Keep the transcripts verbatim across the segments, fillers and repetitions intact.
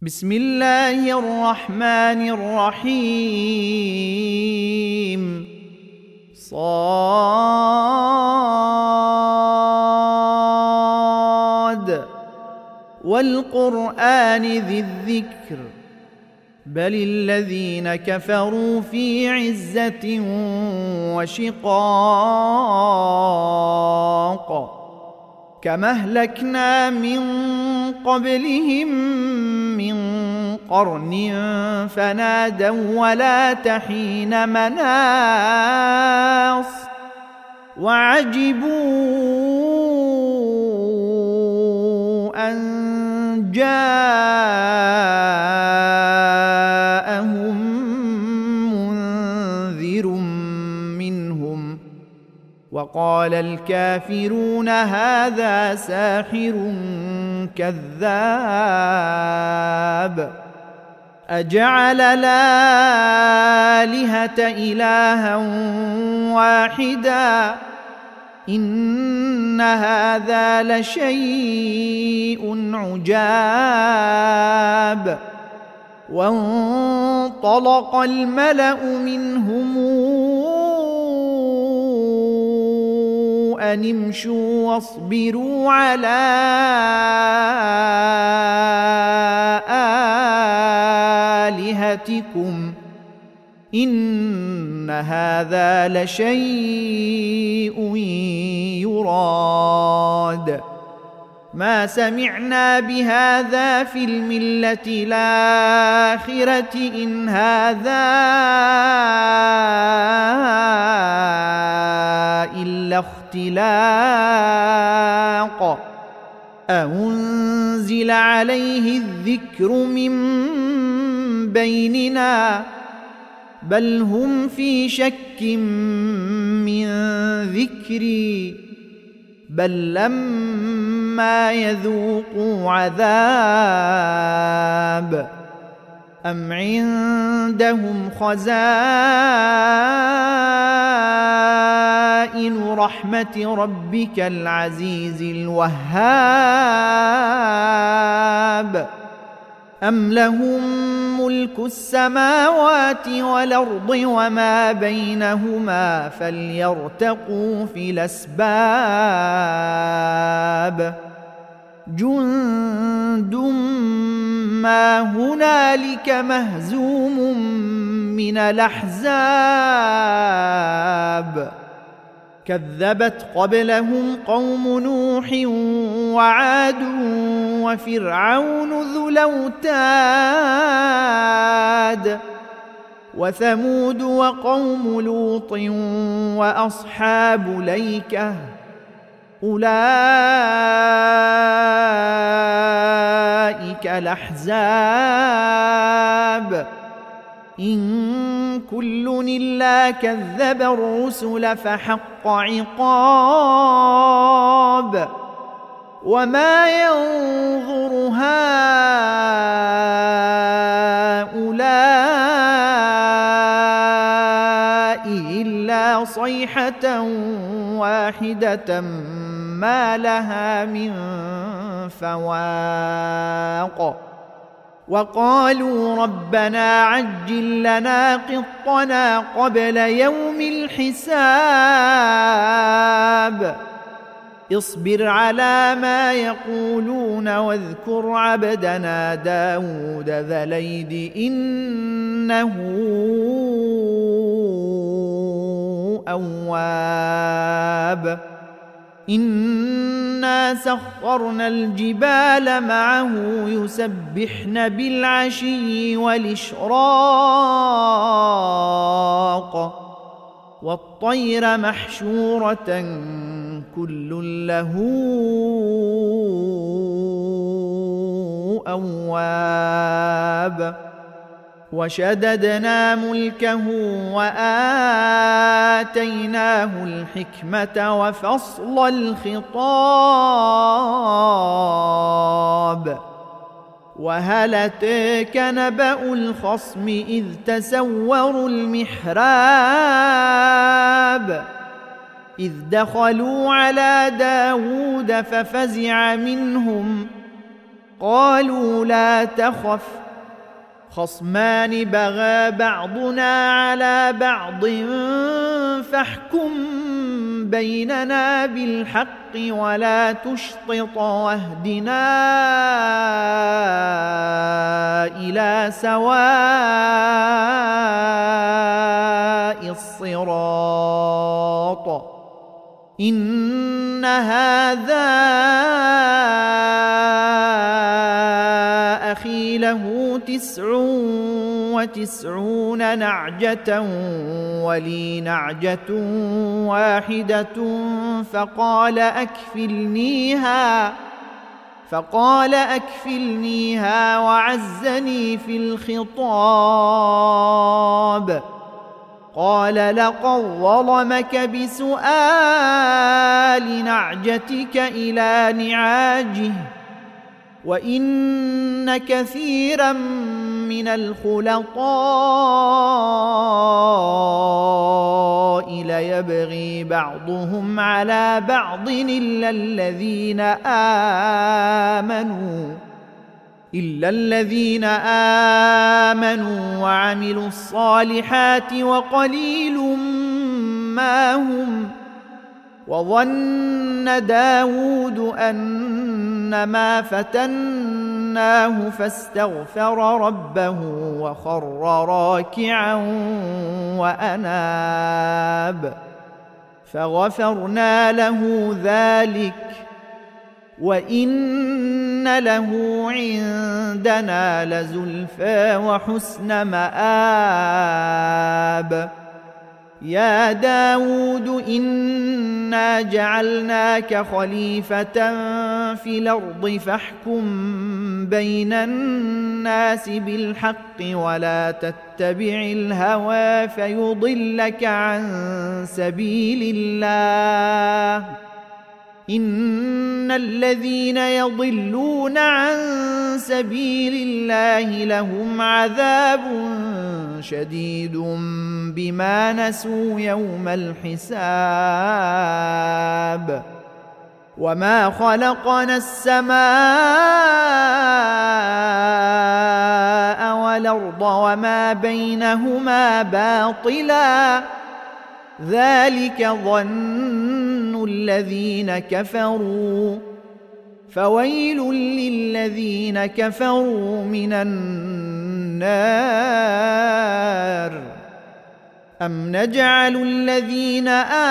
بسم الله الرحمن الرحيم صاد والقرآن ذي الذكر بل الذين كفروا في عزة وشقاق كما أهلكنا من قبلهم من قرن فنادوا ولا تحين مناص وعجبوا أن جاءهم منذر منهم وقال الكافرون هذا ساحر كذاب أجعل الآلهة إلها واحدا إن هذا لشيء عجاب وانطلق الملأ منهم أن امشوا واصبروا على آلهتكم إن هذا لشيء يراد ما سمعنا بهذا في الملة الآخرة إن هذا إلا اختلاق أنزل عليه الذكر من بيننا بل هم في شك من ذكري بل لما يذوقوا عذاب أم عندهم خزائن رحمة ربك العزيز الوهاب أم لهم ملك السماوات والأرض وما بينهما فليرتقوا في الأسباب جند ما هنالك مهزوم من الأحزاب كذبت قبلهم قوم نوح وعاد وفرعون ذو الأوتاد وثمود وقوم لوط وأصحاب الأيكة أولئك الأحزاب إن كل إلا كذب الرسل فحق عقاب وما ينظر هؤلاء إلا صيحة واحدة ما لها من فواق وقالوا ربنا عجل لنا قطنا قبل يوم الحساب اصبر على ما يقولون واذكر عبدنا داود ذا الأيد إنه أواب إنا سخرنا الجبال معه يسبحن بالعشي والإشراق والطير محشورة كل له أواب وشددنا ملكه وآتيناه الحكمة وفصل الخطاب وهل أتاك نبأ الخصم إذ تسوروا المحراب إذ دخلوا على داود ففزع منهم قالوا لا تخف خصمان بغى بعضنا على بعض فاحكم بيننا بالحق ولا تشطط واهدنا إلى سواء الصراط إن هذا أخي له تسع وتسعون نعجة ولي نعجة واحدة فقال أكفلنيها فقال أكفلنيها وعزني في الخطاب قال لقد ظلمك بسؤال نعجتك إلى نعاجه وإن كثيرا من الخلطاء ليبغي بعضهم على بعض إلا الذين آمنوا إلا الذين آمنوا وعملوا الصالحات وقليل ما هم وظن داود أنما فتناه فاستغفر ربه وخر راكعا وأناب فغفرنا له ذلك وإن له عندنا لزلفى وحسن مآب يا داود إنا جعلناك خليفة في الأرض فاحكم بين الناس بالحق ولا تتبع الهوى فيضلك عن سبيل الله إن الذين يضلون عن سبيل الله لهم عذاب شديد بما نسوا يوم الحساب وما خلقنا السماء والأرض وما بينهما باطلا ذلك ظن الذين كفروا فويل للذين كفروا من النار أم نجعل الذين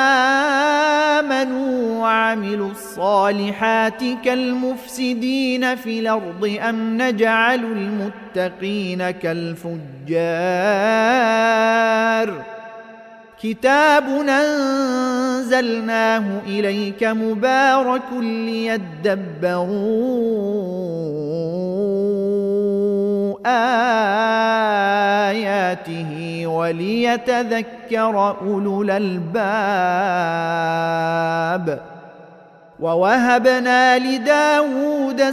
آمنوا وعملوا الصالحات كالمفسدين في الأرض أم نجعل المتقين كالفجار كتاب أنزلناه إليك مبارك ليدبروا آياته وليتذكر أولو الألباب ووهبنا لداود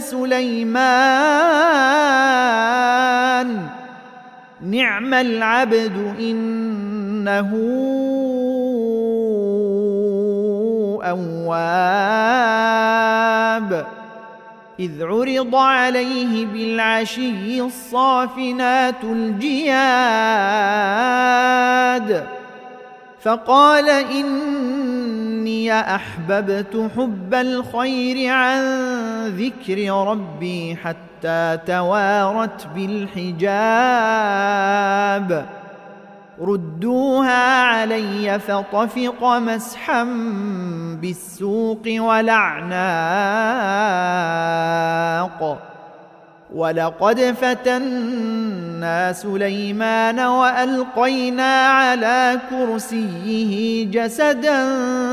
سليمان نعم العبد إنه أواب إذ عرض عليه بالعشي الصافنات الجياد فقال إني أحببت حب الخير عن ذكر ربي حتى توارت بالحجاب ردوها علي فطفق مسحا بالسوق والأعناق ولقد فتنا سليمان وألقينا على كرسيه جسدا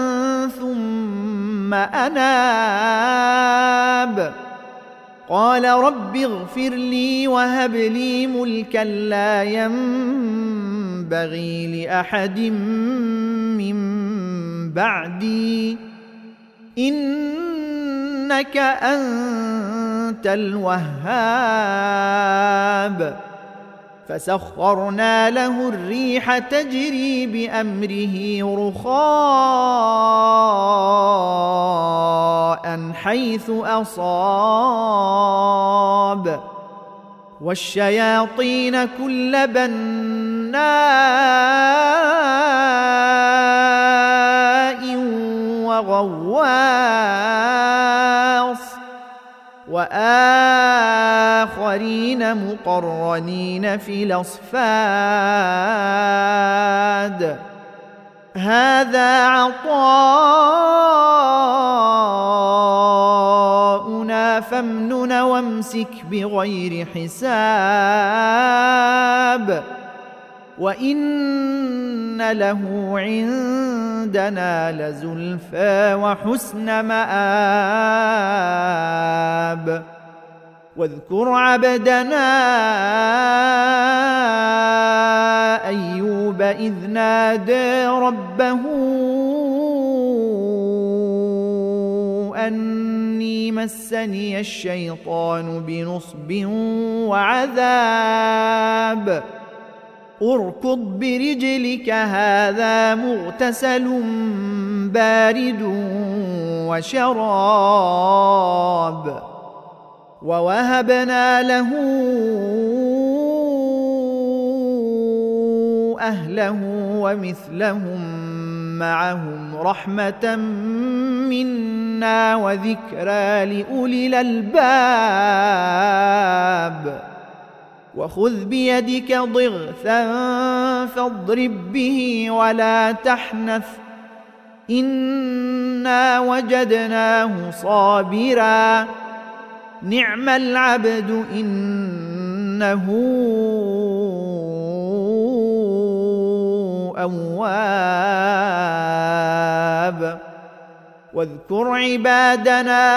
ثم أناب قال رب اغفر لي وهب لي ملكا لا ينبغي لأحد من بعدي إنك أنت الوهاب فسخرنا له الريح تجري بأمره رخاء حيث أصاب والشياطين كل بناء وغواص وآخرين مقرنين في الأصفاد هذا عطاؤنا فامنن وامسك بغير حساب وإن له عندنا لزلفى وحسن مآب واذكر عبدنا أيوب إذ نادى ربه أني مسني الشيطان بنصب وعذاب اركض برجلك هذا مغتسل بارد وشراب ووهبنا له أهله ومثلهم معهم رحمة منا وذكرى لأولي الألباب وخذ بيدك ضغثا فاضرب به ولا تحنث إنا وجدناه صابرا نعم العبد إنه أواب واذكر عبادنا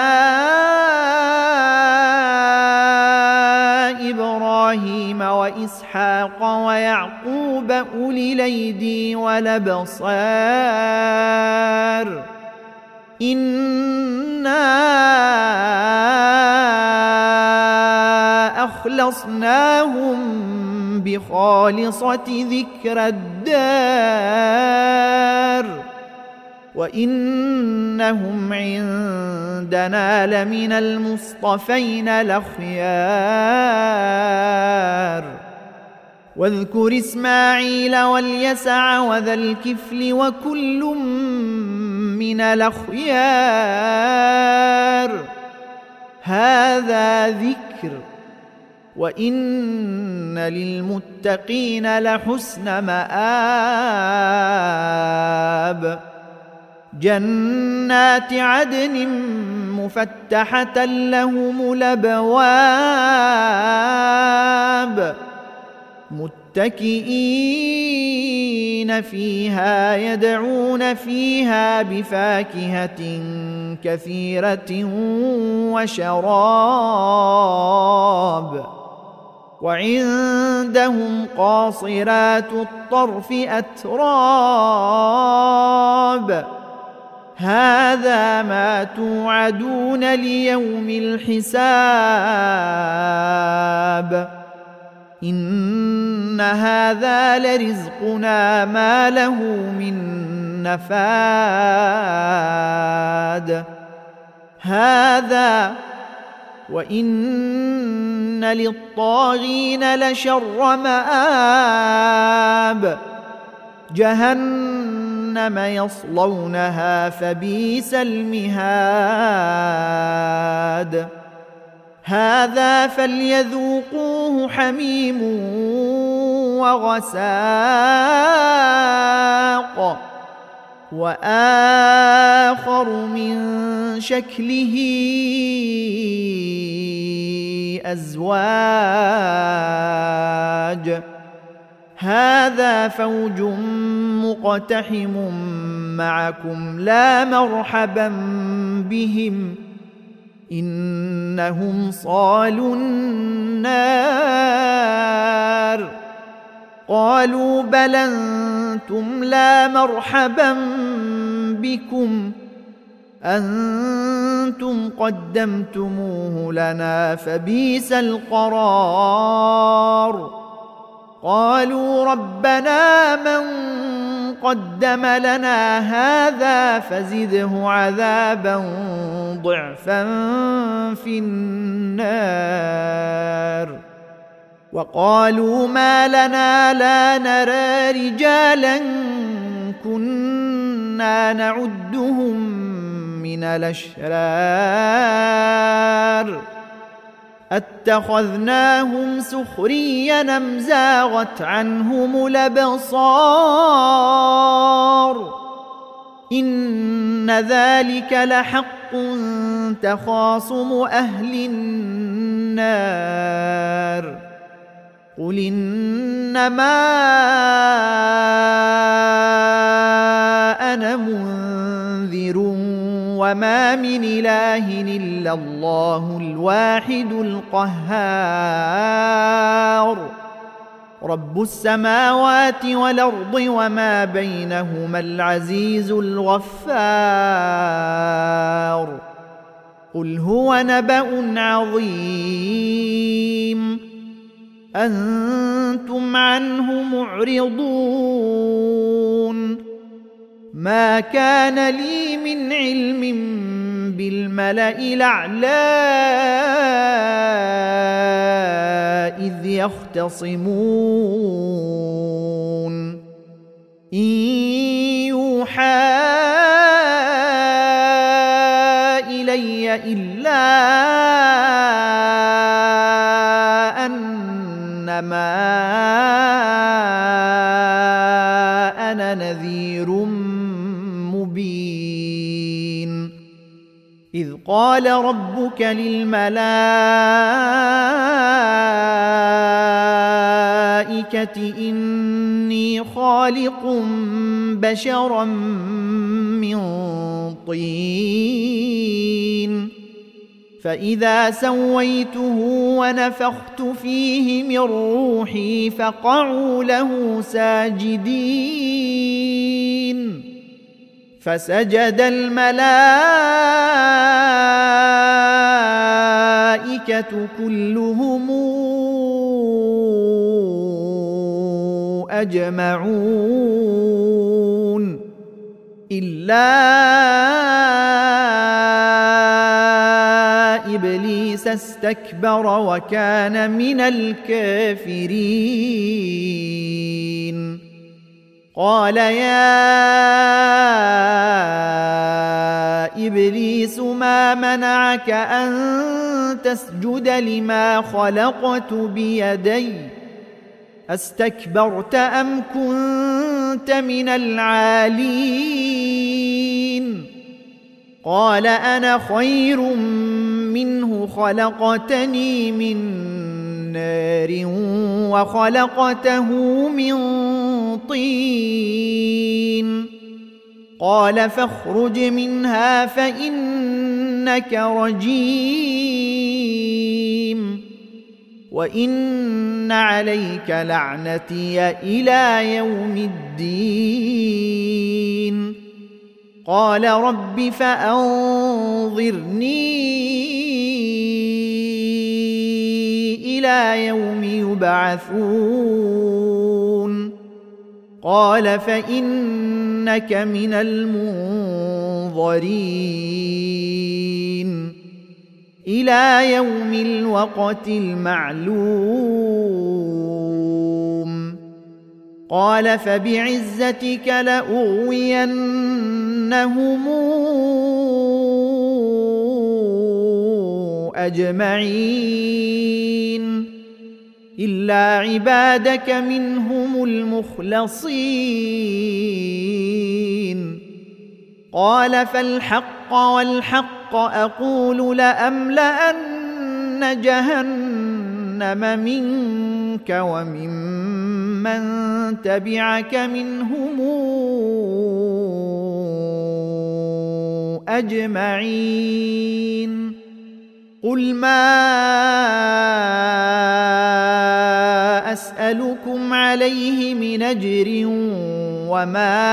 إبراهيم وإسحاق ويعقوب أولي الأيدي والأبصار إنا أخلصناهم بخالصة ذكر الدار وإنهم عندنا لمن المصطفين الأخيار واذكر إسماعيل واليسع وذا الكفل وكل من الأخيار هذا ذكر وإن للمتقين لحسن مآب جنات عدن مفتحة لهم الأبواب متكئين فيها يدعون فيها بفاكهة كثيرة وشراب وعندهم قاصرات الطرف أتراب هذا ما توعدون ليوم الحساب إن هذا لرزقنا ما له من نفاد هذا وإن للطاغين لشر مآب جهنم يصلونها فبئس المهاد هذا فليذوقوه حميم وغساق وآخر من شكله أزواج هذا فوج مقتحم معكم لا مرحبا بهم إنهم صالوا النار قالوا بل أنتم لا مرحبا بكم أنتم قدمتموه لنا فبئس القرار قالوا ربنا من قدم لنا هذا فزده عذابا ضعفا في النار. وقالوا ما لنا لا نرى رجالا كنا نعدهم من الأشرار أتخذناهم سخريا أم زاغت عنهم الأبصار إن ذلك لحق تخاصم أهل النار قل إنما أنا منذر وما من إله إلا الله الواحد القهار رب السماوات والأرض وما بينهما العزيز الغفار قل هو نبأ عظيم أنتم عنه معرضون ما كان لي من علم بالملأ الأعلى إذ يختصمون إن يوحى إلي إلا أنما أنا نذير مبين إذ قال ربك للملائكة إني خالق بشرا من طين فإذا سويته ونفخت فيه من روحي فقعوا له ساجدين فسجد الملائكة كلهم أجمعون إلا إبليس استكبر وكان من الكافرين قال يا إبليس ما منعك أن تسجد لما خلقت بيدي أستكبرت أم كنت من العالين قال أنا خير منه خلقتني من نار وخلقته من طين قال فاخرج منها فإنك رجيم وإن عليك لعنتي إلى يوم الدين قال رب فأنظرني إلى يوم يبعثون قال فإنك من المنظرين إلى يوم الوقت المعلوم قال فبعزتك لأغوينهم أجمعين إلا عبادك منهم المخلصين قال فالحق والحق أقول لأملأن جهنم منك وممن تبعك منهم أجمعين قل ما أسألكم عليه من أجر وما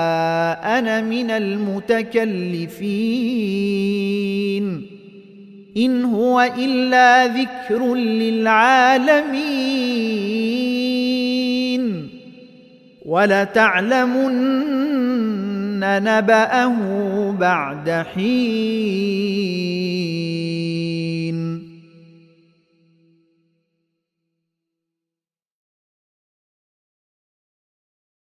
أنا من المتكلفين إن هو إلا ذكر للعالمين ولتعلمن نبأه بعد حين.